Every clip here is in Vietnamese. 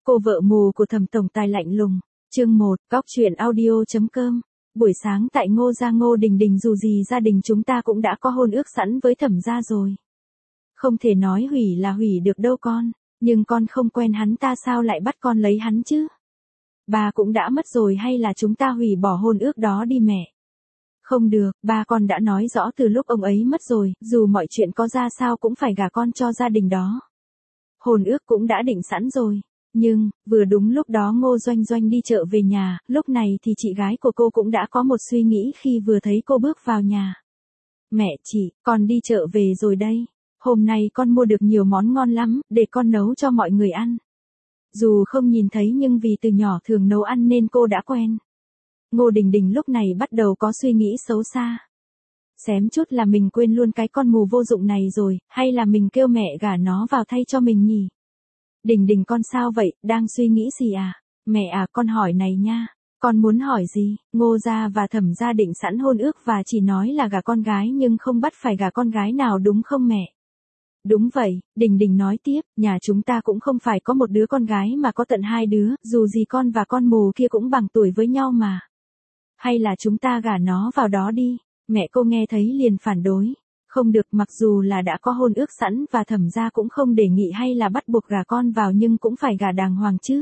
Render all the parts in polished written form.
Cô vợ mù của Thẩm tổng tài lạnh lùng. Chương 1, góc truyện audio.com. Buổi sáng tại Ngô gia Ngô Đình Đình, dù gì gia đình chúng ta cũng đã có hôn ước sẵn với Thẩm gia rồi. Không thể nói hủy là hủy được đâu con, nhưng con không quen hắn ta sao lại bắt con lấy hắn chứ? Ba cũng đã mất rồi, hay là chúng ta hủy bỏ hôn ước đó đi mẹ? Không được, ba con đã nói rõ từ lúc ông ấy mất rồi, dù mọi chuyện có ra sao cũng phải gả con cho gia đình đó. Hôn ước cũng đã định sẵn rồi. Nhưng, vừa đúng lúc đó Ngô Doanh Doanh đi chợ về nhà, lúc này thì chị gái của cô cũng đã có một suy nghĩ khi vừa thấy cô bước vào nhà. Mẹ chị, con đi chợ về rồi đây. Hôm nay con mua được nhiều món ngon lắm, để con nấu cho mọi người ăn. Dù không nhìn thấy nhưng vì từ nhỏ thường nấu ăn nên cô đã quen. Ngô Đình Đình lúc này bắt đầu có suy nghĩ xấu xa. Xém chút là mình quên luôn cái con mù vô dụng này rồi, hay là mình kêu mẹ gả nó vào thay cho mình nhỉ? Đình Đình con sao vậy, đang suy nghĩ gì à? Mẹ à, con hỏi này nha. Con muốn hỏi gì? Ngô gia và Thẩm gia định sẵn hôn ước và chỉ nói là gả con gái nhưng không bắt phải gả con gái nào đúng không mẹ? Đúng vậy, Đình Đình nói tiếp, nhà chúng ta cũng không phải có một đứa con gái mà có tận 2 đứa, dù gì con và con mù kia cũng bằng tuổi với nhau mà. Hay là chúng ta gả nó vào đó đi? Mẹ cô nghe thấy liền phản đối. Không được, mặc dù là đã có hôn ước sẵn và Thẩm gia cũng không đề nghị hay là bắt buộc gả con vào nhưng cũng phải gả đàng hoàng chứ.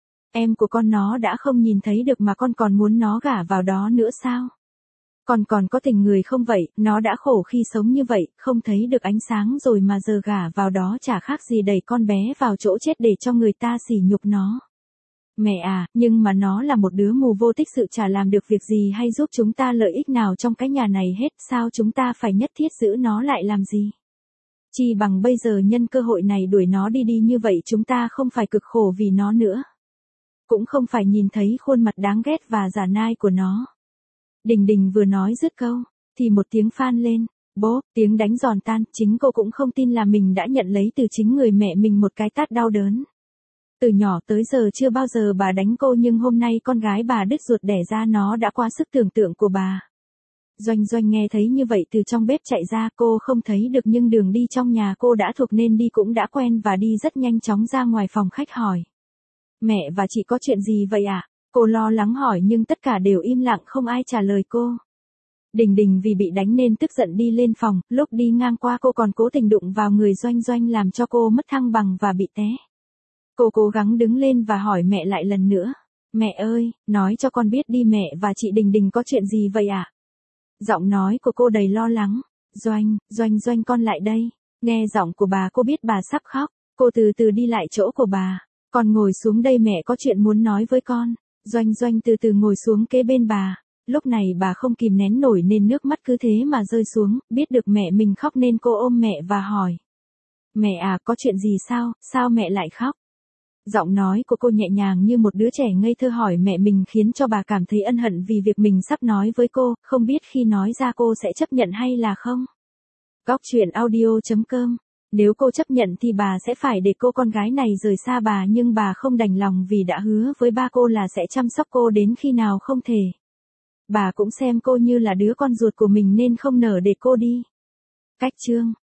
Em của con nó đã không nhìn thấy được mà con còn muốn nó gả vào đó nữa sao? Con còn có tình người không vậy, nó đã khổ khi sống như vậy, không thấy được ánh sáng rồi mà giờ gả vào đó chả khác gì đẩy con bé vào chỗ chết để cho người ta sỉ nhục nó. Mẹ à, nhưng mà nó là một đứa mù vô tích sự, chả làm được việc gì hay giúp chúng ta lợi ích nào trong cái nhà này hết, sao chúng ta phải nhất thiết giữ nó lại làm gì? Chi bằng bây giờ nhân cơ hội này đuổi nó đi đi, như vậy chúng ta không phải cực khổ vì nó nữa. Cũng không phải nhìn thấy khuôn mặt đáng ghét và giả nai của nó. Đình Đình vừa nói dứt câu, thì một tiếng phan lên, bố, tiếng đánh giòn tan, chính cô cũng không tin là mình đã nhận lấy từ chính người mẹ mình một cái tát đau đớn. Từ nhỏ tới giờ chưa bao giờ bà đánh cô, nhưng hôm nay con gái bà đứt ruột đẻ ra, nó đã qua sức tưởng tượng của bà. Doanh Doanh nghe thấy như vậy từ trong bếp chạy ra, cô không thấy được nhưng đường đi trong nhà cô đã thuộc nên đi cũng đã quen và đi rất nhanh chóng ra ngoài phòng khách hỏi. Mẹ và chị có chuyện gì vậy ạ? Cô lo lắng hỏi nhưng tất cả đều im lặng, không ai trả lời cô. Đình Đình vì bị đánh nên tức giận đi lên phòng, lúc đi ngang qua cô còn cố tình đụng vào người Doanh Doanh làm cho cô mất thăng bằng và bị té. Cô cố gắng đứng lên và hỏi mẹ lại lần nữa. Mẹ ơi, nói cho con biết đi, mẹ và chị Đình Đình có chuyện gì vậy ạ? Giọng nói của cô đầy lo lắng. Doanh con lại đây. Nghe giọng của bà cô biết bà sắp khóc. Cô từ từ đi lại chỗ của bà. Con ngồi xuống đây, mẹ có chuyện muốn nói với con. Doanh từ từ ngồi xuống kế bên bà. Lúc này bà không kìm nén nổi nên nước mắt cứ thế mà rơi xuống. Biết được mẹ mình khóc nên cô ôm mẹ và hỏi. Mẹ à, có chuyện gì sao mẹ lại khóc? Giọng nói của cô nhẹ nhàng như một đứa trẻ ngây thơ hỏi mẹ mình khiến cho bà cảm thấy ân hận vì việc mình sắp nói với cô, không biết khi nói ra cô sẽ chấp nhận hay là không. Góc truyện audio.com. Nếu cô chấp nhận thì bà sẽ phải để cô con gái này rời xa bà, nhưng bà không đành lòng vì đã hứa với ba cô là sẽ chăm sóc cô đến khi nào không thể. Bà cũng xem cô như là đứa con ruột của mình nên không nỡ để cô đi. Cách chương.